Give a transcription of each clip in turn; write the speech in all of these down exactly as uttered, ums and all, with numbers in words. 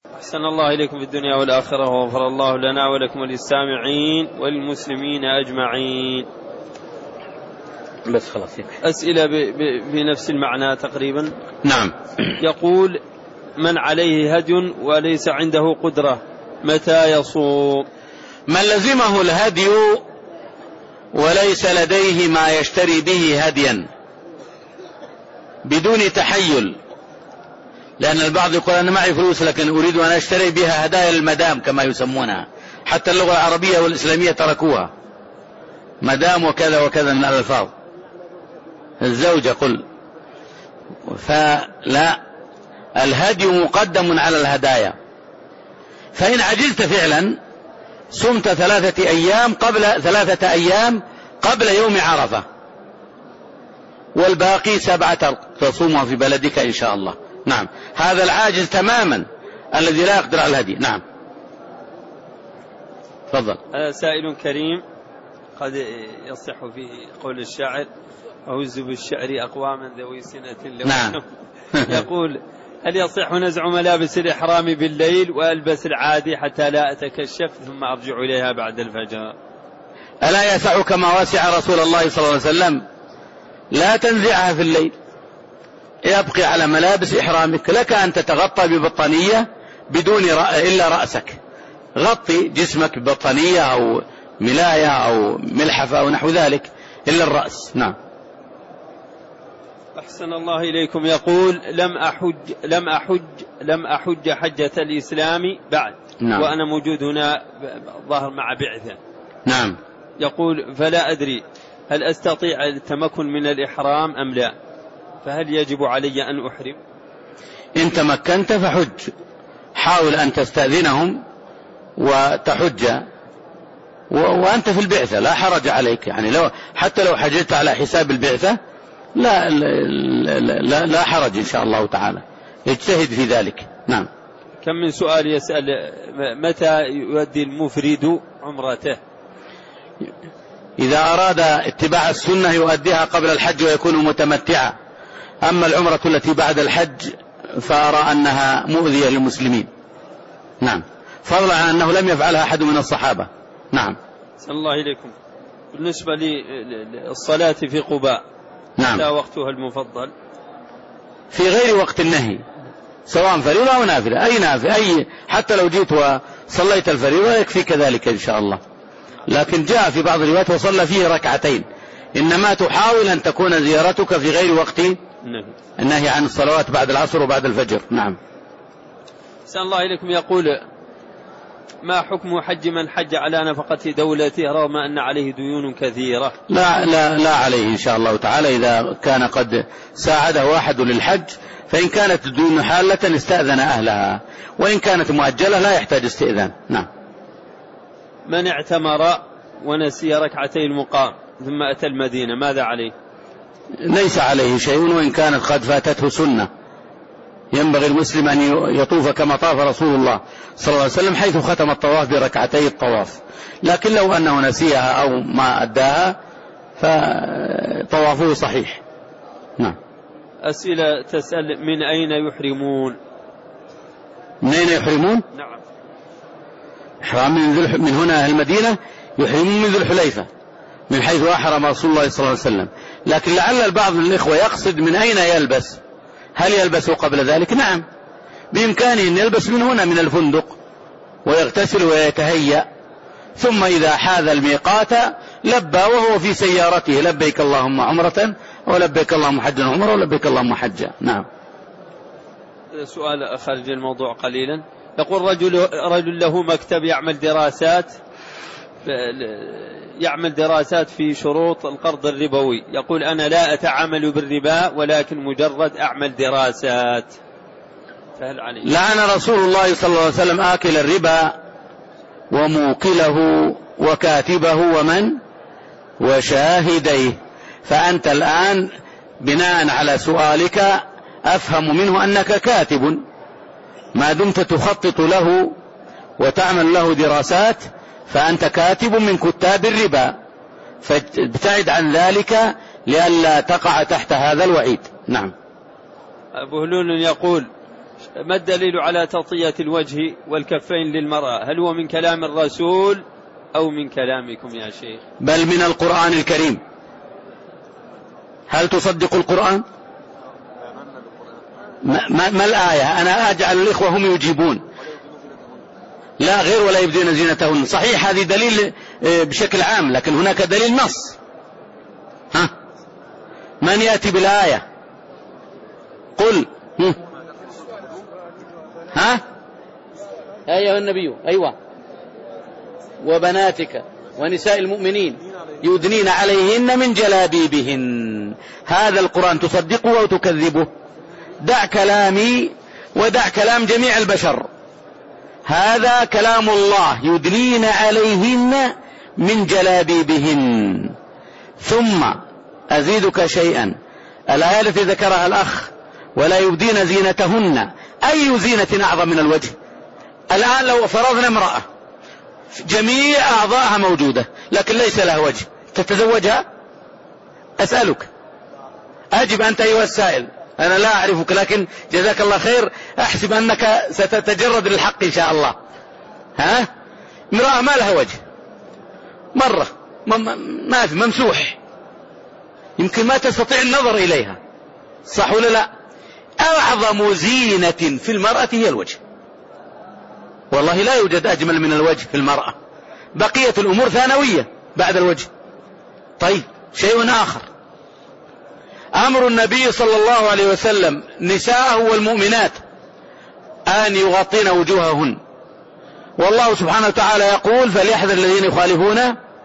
أحسن الله إليكم في الدنيا والآخرة، وغفر الله لنا ولكم وللسامعين والمسلمين أجمعين. بس خلاص يكفي. أسئلة بنفس المعنى تقريبا. نعم. يقول: من عليه هدي وليس عنده قدرة متى يصوم؟ من لزمه الهدي وليس لديه ما يشتري به هديا بدون تحيل، لأن البعض يقول أنا معي فلوس لكن أريد أن أشتري بها هدايا المدام كما يسمونها، حتى اللغة العربية والإسلامية تركوها، مدام وكذا وكذا من الألفاظ، الزوجة قل. فلا، الهدي مقدم على الهدايا. فإن عجزت فعلا صمت ثلاثة أيام قبل ثلاثة أيام قبل يوم عرفة، والباقي سبعة تصومها في بلدك إن شاء الله. نعم، هذا العاجز تماما الذي لا يقدر على الهدي. نعم، تفضل. سائل كريم قد يصح في قول الشاعر: أعوذ بالشعر أقواما ذوي سنة لو. نعم. يقول: هل يصح نزع ملابس الإحرام بالليل وألبس العادي حتى لا أتكشف ثم أرجع إليها بعد الفجر؟ ألا يسعك ما وسع رسول الله صلى الله عليه وسلم؟ لا تنزعها في الليل، يبقي على ملابس إحرامك. لك أن تتغطى ببطانية بدون رأ... إلا رأسك، غطي جسمك ببطانية أو ملاية أو ملحفة أو نحو ذلك إلا الرأس. نعم. أحسن الله إليكم. يقول: لم أحج لم أحج لم أحج حجة الإسلام بعد. نعم. وأنا موجود هنا ظهر مع بعثة. نعم. يقول: فلا أدري هل أستطيع التمكن من الإحرام أم لا، فهل يجب علي أن أحرم؟ إن تمكنت فحج، حاول أن تستأذنهم وتحج و... وأنت في البعثة، لا حرج عليك. يعني لو حتى لو حججت على حساب البعثة لا لا, لا, لا حرج إن شاء الله تعالى، اجتهد في ذلك. نعم. كم من سؤال يسأل: متى يؤدي المفرد عمرته؟ إذا أراد اتباع السنة يؤديها قبل الحج ويكون متمتعا. أما العمرة التي بعد الحج فأرى أنها مؤذية للمسلمين. نعم، فضلا عن أنه لم يفعلها أحد من الصحابة. نعم. صلى الله إليكم. بالنسبة للصلاة في قباء، نعم، لا وقتها المفضل؟ في غير وقت النهي، سواء فريضة أو نافلة، أي نافلة، أي حتى لو جيت وصليت الفريضة يكفي كذلك إن شاء الله. لكن جاء في بعض الروايات وصلى فيه ركعتين. إنما تحاول أن تكون زيارتك في غير وقت النهي عن الصلوات بعد العصر وبعد الفجر. نعم. أحسن الله إليكم. يقول: ما حكم حج من حج على نفقة دولته رغم أن عليه ديون كثيرة؟ لا لا لا عليه إن شاء الله تعالى، إذا كان قد ساعده أحد للحج. فإن كانت الديون حالة استأذن أهلها، وإن كانت مؤجلة لا يحتاج استئذان. نعم. من اعتمر ونسي ركعتي المقام ثم أتى المدينة ماذا عليه؟ ليس عليه شيء، وإن كانت قد فاتته سنة. ينبغي المسلم أن يطوف كما طاف رسول الله صلى الله عليه وسلم، حيث ختم الطواف بركعتي الطواف. لكن لو أنه نسيها أو ما أداها فطوافه صحيح. نعم. أسئلة تسأل: من أين يحرمون؟ من أين يحرمون؟ نعم. إحرام من, من هنا المدينة يحرمون من ذو الحليفة، من حيث أحرم رسول الله صلى الله عليه وسلم. لكن لعل البعض من الإخوة يقصد من أين يلبس، هل يلبس قبل ذلك؟ نعم، بإمكانه أن يلبس من هنا من الفندق ويغتسل ويتهيأ، ثم إذا حاذ الميقات لبى وهو في سيارته: لبيك اللهم عمرة ولبيك اللهم حجا عمرة ولبيك اللهم حجا. نعم. سؤال خارج الموضوع قليلا. يقول: رجل, رجل له مكتب يعمل دراسات يعمل دراسات في شروط القرض الربوي. يقول: أنا لا أتعامل بالربا ولكن مجرد أعمل دراسات، فهل عليه؟ لعن رسول الله صلى الله عليه وسلم آكل الربا وموكله وكاتبه ومن وشاهديه. فأنت الآن بناء على سؤالك أفهم منه أنك كاتب، ما دمت تخطط له وتعمل له دراسات فأنت كاتب من كتاب الربا، فابتعد عن ذلك لئلا تقع تحت هذا الوعيد. نعم. أبو هلول يقول: ما الدليل على تغطية الوجه والكفين للمرأة؟ هل هو من كلام الرسول أو من كلامكم يا شيخ؟ بل من القرآن الكريم. هل تصدق القرآن؟ ما, ما, ما الآية؟ أنا أجعل الإخوة هم يجيبون. لا غير ولا يبدين زينتهن. صحيح هذه دليل بشكل عام، لكن هناك دليل نص. ها من يأتي بالآية؟ قل. ها يا أيها النبي. أيوة. وبناتك ونساء المؤمنين يدنين عليهن من جلابيبهن. هذا القرآن تصدقه أو تكذبه؟ دع كلامي ودع كلام جميع البشر. هذا كلام الله، يدنين عليهن من جلابيبهن. ثم أزيدك شيئا، الآية التي ذكرها الأخ ولا يبدين زينتهن، أي زينة أعظم من الوجه؟ الآن لو فرضنا امرأة جميع أعضاءها موجودة لكن ليس لها وجه، تتزوجها؟ أسألك، أجب أنت أيها السائل، أنا لا أعرفك لكن جزاك الله خير، أحسب أنك ستتجرد للحق إن شاء الله. ها امرأة ما لها وجه مرة، ما في، ممسوح، يمكن ما تستطيع النظر إليها، صح ولا لا؟ أعظم زينة في المرأة هي الوجه، والله لا يوجد أجمل من الوجه في المرأة، بقية الأمور ثانوية بعد الوجه. طيب شيء آخر، أمر النبي صلى الله عليه وسلم نساءه والمؤمنات أن يغطين وجوههن، والله سبحانه وتعالى يقول فليحذر الذين يخالفون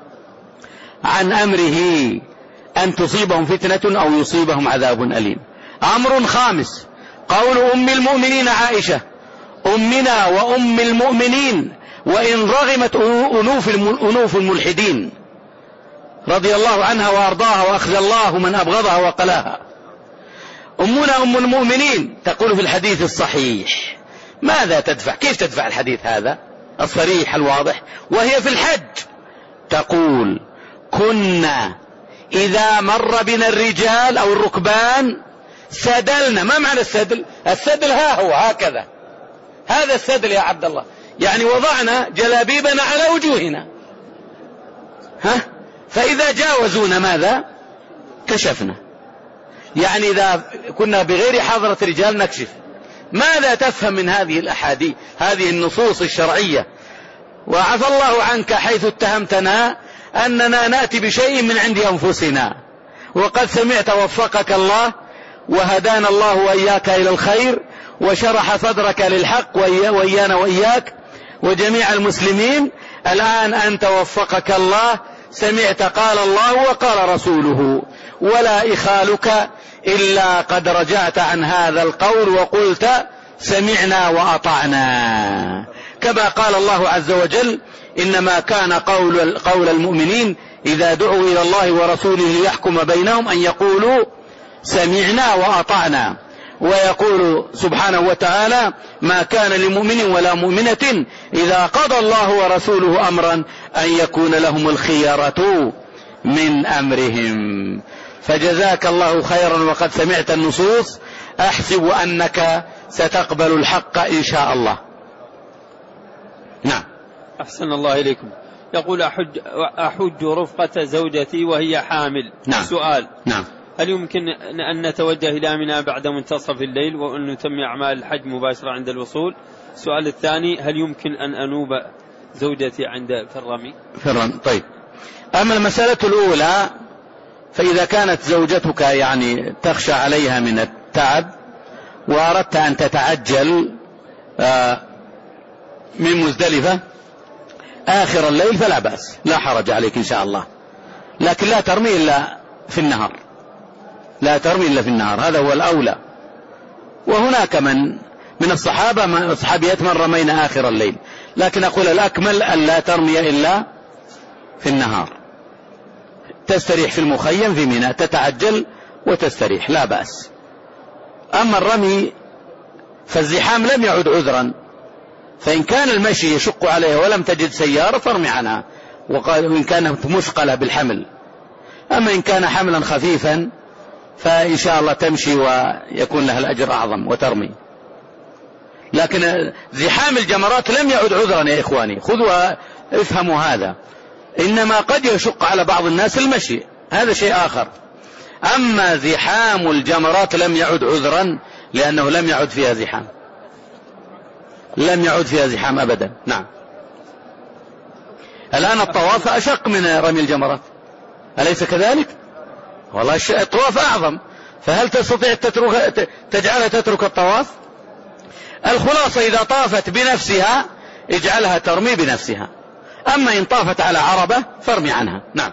عن أمره أن تصيبهم فتنة أو يصيبهم عذاب أليم. أمر خامس، قول أم المؤمنين عائشة أمنا وأم المؤمنين وإن رغمت أنوف الملحدين رضي الله عنها وأرضاها وأخزى الله من أبغضها وقلاها. أمنا أم المؤمنين تقول في الحديث الصحيح، ماذا تدفع؟ كيف تدفع الحديث هذا الصريح الواضح وهي في الحج؟ تقول كنا إذا مر بنا الرجال أو الركبان سدلنا. ما معنى السدل؟ السدل ها هو هكذا، هذا السدل يا عبد الله، يعني وضعنا جلابيبنا على وجوهنا، ها، فإذا جاوزونا ماذا؟ كشفنا، يعني إذا كنا بغير حاضرة رجال نكشف. ماذا تفهم من هذه الأحاديث، هذه النصوص الشرعية؟ وعفى الله عنك حيث اتهمتنا أننا نأتي بشيء من عند أنفسنا، وقد سمعت وفقك الله وهدانا الله وإياك إلى الخير وشرح صدرك للحق وإيانا وإياك وجميع المسلمين. الآن أنت وفقك الله سمعت قال الله وقال رسوله، ولا إخالك إلا قد رجعت عن هذا القول وقلت سمعنا وأطعنا، كما قال الله عز وجل إنما كان قول, قول المؤمنين إذا دعوا إلى الله ورسوله ليحكم بينهم أن يقولوا سمعنا وأطعنا. ويقول سبحانه وتعالى ما كان لمؤمن ولا مؤمنة إذا قضى الله ورسوله أمرا أن يكون لهم الخيرة من أمرهم. فجزاك الله خيرا، وقد سمعت النصوص، أحسب أنك ستقبل الحق إن شاء الله. نعم. أحسن الله إليكم. يقول أحج, أحج رفقة زوجتي وهي حامل. نعم. سؤال، نعم، هل يمكن أن نتوجه إلى منى بعد منتصف الليل وأن نتم أعمال الحج مباشرة عند الوصول؟ السؤال الثاني، هل يمكن أن أنوب زوجتي عند في الرمي؟ في الرمي. طيب، أما المسألة الأولى فإذا كانت زوجتك يعني تخشى عليها من التعب وأردت أن تتعجل من مزدلفة آخر الليل فلا بأس، لا حرج عليك إن شاء الله، لكن لا ترمي إلا في النهار، لا ترمي إلا في النهار، هذا هو الأولى. وهناك من من الصحابة من الصحابيات من رمينا آخر الليل، لكن أقول الأكمل أن لا ترمي إلا في النهار، تستريح في المخيم في منى، تتعجل وتستريح لا بأس. أما الرمي فالزحام لم يعد عذرا، فإن كان المشي يشق عليها ولم تجد سيارة فارمي عنها، وإن كانت مثقلة بالحمل. أما إن كان حملا خفيفا فإن شاء الله تمشي ويكون لها الأجر أعظم وترمي. لكن زحام الجمرات لم يعد عذرا يا إخواني، خذوا افهموا هذا. إنما قد يشق على بعض الناس المشي، هذا شيء آخر. أما زحام الجمرات لم يعد عذرا، لأنه لم يعد فيها زحام، لم يعد فيها زحام أبدا. نعم. الآن الطواف أشق من رمي الجمرات، أليس كذلك؟ والله الطواف أعظم، فهل تستطيع تترك تجعلها تترك الطواف؟ الخلاصة إذا طافت بنفسها اجعلها ترمي بنفسها، أما إن طافت على عربة فارمي عنها. نعم.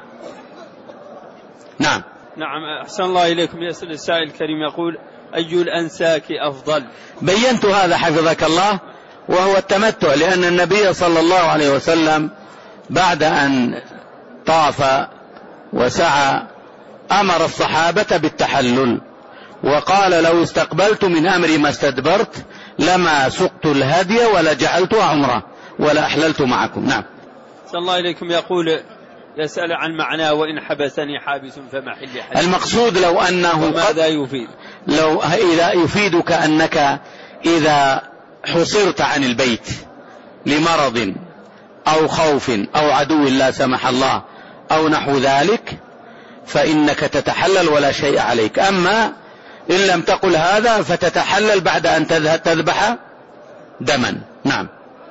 نعم. نعم. أحسن الله إليكم. يسأل السائل الكريم يقول: أي الأنساك أفضل؟ بينت هذا حفظك الله، وهو التمتع، لأن النبي صلى الله عليه وسلم بعد أن طاف وسعى أمر الصحابة بالتحلل، وقال: لو استقبلت من أمري ما استدبرت لما سقت الهدي ولا جعلتها عمره ولا أحللت معكم. نعم. صلى الله عليكم. يقول يسأل عن معناه: وإن حبسني حابس فمحل حديث. المقصود لو أنه ماذا يفيد؟ لو إذا يفيدك أنك إذا حصرت عن البيت لمرض أو خوف أو عدو لا سمح الله أو نحو ذلك فإنك تتحلل ولا شيء عليك. أما إن لم تقل هذا فتتحلل بعد أن تذبح دما. نعم.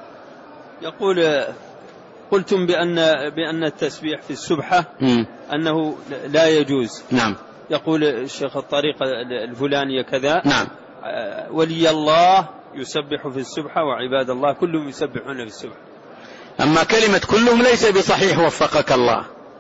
يقول: قلتم بأن بأن التسبيح في السبحة م. أنه لا يجوز. نعم. يقول الشيخ الطريقة الفلانية كذا. نعم. ولي الله يسبح في السبحة وعباد الله كلهم يسبحون في السبحة. أما كلمة كلهم ليس بصحيح وفقك الله،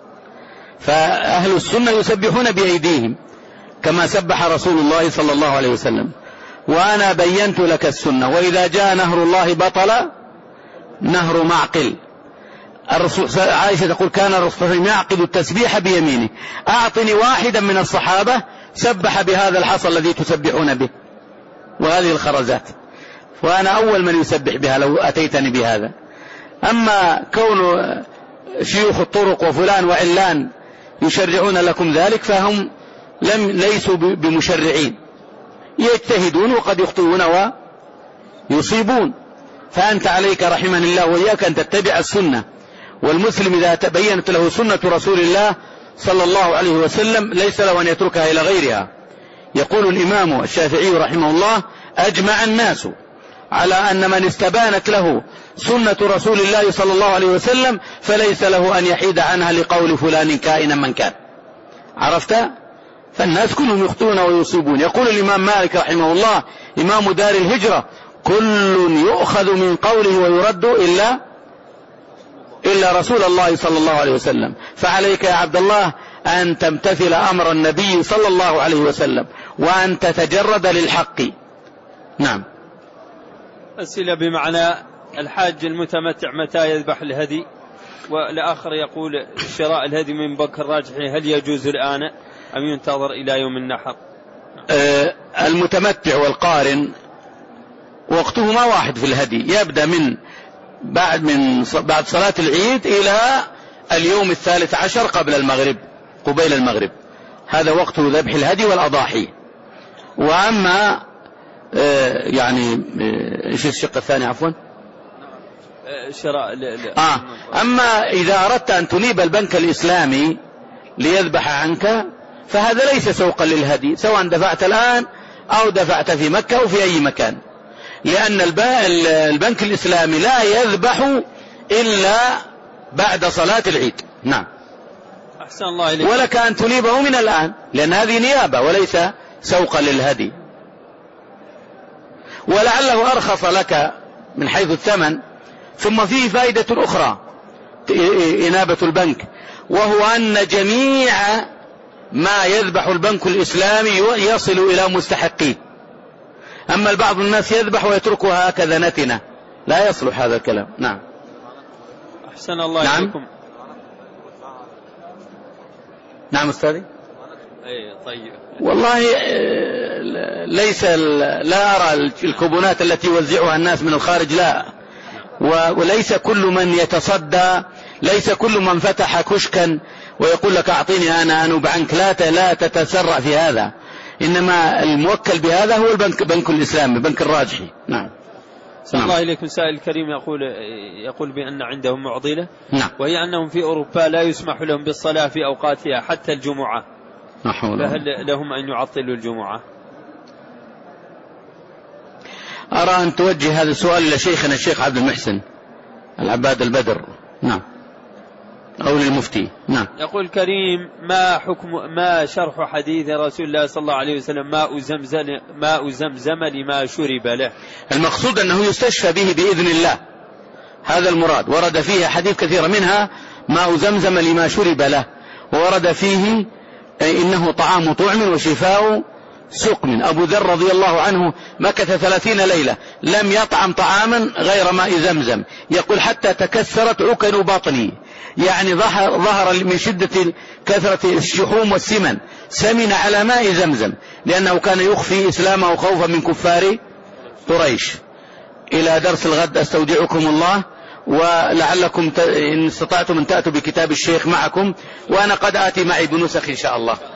فأهل السنة يسبحون بأيديهم كما سبح رسول الله صلى الله عليه وسلم. وأنا بينت لك السنة: وإذا جاء نهر الله بطل نهر معقل. الرسول عائشة تقول: كان الرسول يعقد التسبيح بيمينه. أعطني واحدا من الصحابة سبح بهذا الحصى الذي تسبحون به وهذه الخرزات، وأنا أول من يسبح بها لو أتيتني بهذا. أما كون شيوخ الطرق وفلان وعلان يشرعون لكم ذلك فهم لم ليسوا بمشرعين، يجتهدون وقد يخطئون ويصيبون. فأنت عليك رحمن الله وإياك أن تتبع السنة، والمسلم إذا تبينت له سنة رسول الله صلى الله عليه وسلم ليس له أن يتركها إلى غيرها. يقول الإمام الشافعي رحمه الله: أجمع الناس على أن من استبانت له سنة رسول الله صلى الله عليه وسلم فليس له أن يحيد عنها لقول فلان كائنا من كان. عرفت؟ فالناس كلهم يخطئون ويصيبون. يقول الإمام مالك رحمه الله إمام دار الهجرة: كل يؤخذ من قوله ويرد إلا إلا رسول الله صلى الله عليه وسلم. فعليك يا عبد الله أن تمتثل أمر النبي صلى الله عليه وسلم وأن تتجرد للحق. نعم. أسئلة بمعنى: الحاج المتمتع متى يذبح الهدي؟ والآخر يقول: شراء الهدي من بنك الراجحي هل يجوز الآن أم ينتظر إلى يوم النحر؟ آه المتمتع والقارن وقتهما واحد في الهدي، يبدأ من بعد من بعد صلاة العيد إلى اليوم الثالث عشر قبل المغرب، قبيل المغرب، هذا وقت ذبح الهدي والأضاحي. وأما آه يعني ايش الشق الثاني عفوا؟ شراء آه أما إذا أردت أن تنيب البنك الإسلامي ليذبح عنك فهذا ليس سوقا للهدي، سواء دفعت الآن أو دفعت في مكة أو في أي مكان، لأن البنك الإسلامي لا يذبح إلا بعد صلاة العيد. نعم. أحسن الله إليك. ولك أن تنيبه من الآن، لأن هذه نيابة وليس سوقا للهدي، ولعله أرخص لك من حيث الثمن. ثم فيه فائدة أخرى إنابة البنك، وهو أن جميع ما يذبح البنك الإسلامي يصل إلى مستحقيه. أما البعض الناس يذبح ويتركها هكذا نتنة، لا يصلح هذا الكلام. نعم. أحسن الله نعم. إليكم. نعم أستاذي. أي طيب. والله ليس لا أرى الكوبونات التي يوزعها الناس من الخارج، لا، وليس كل من يتصدى، ليس كل من فتح كشكا ويقول لك أعطيني أنا أنوب عنك، لا لا تتسرع في هذا، إنما الموكل بهذا هو البنك، بنك الإسلام، بنك الراجحي. نعم. صلى الله إليكم. سائل الكريم يقول يقول بأن عندهم معضلة، نعم، وهي أنهم في أوروبا لا يسمح لهم بالصلاة في أوقاتها حتى الجمعة، فهل لهم أن يعطلوا الجمعة؟ أرى أن توجه هذا السؤال إلى شيخنا الشيخ عبد المحسن العباد البدر، نعم، أو للمفتي. نعم. يقول الكريم: ما حكم ما شرح حديث رسول الله صلى الله عليه وسلم ماء زمزم ماء زمزم لما شرب له؟ المقصود أنه يستشفى به بإذن الله، هذا المراد. ورد فيه حديث كثيرة، منها ماء زمزم لما شرب له، وورد فيه إنه طعام طعم وشفاء سقم. أبو ذر رضي الله عنه مكث ثلاثين ليلة لم يطعم طعاما غير ماء زمزم، يقول حتى تكسرت عكن بطني، يعني ظهر, ظهر من شدة كثرة الشحوم والسمن، سمن على ماء زمزم، لأنه كان يخفي إسلامه خوفا من كفار قريش. إلى درس الغد أستودعكم الله، ولعلكم إن استطعتم أن تأتوا بكتاب الشيخ معكم، وأنا قد آتي معي بنسخ إن شاء الله.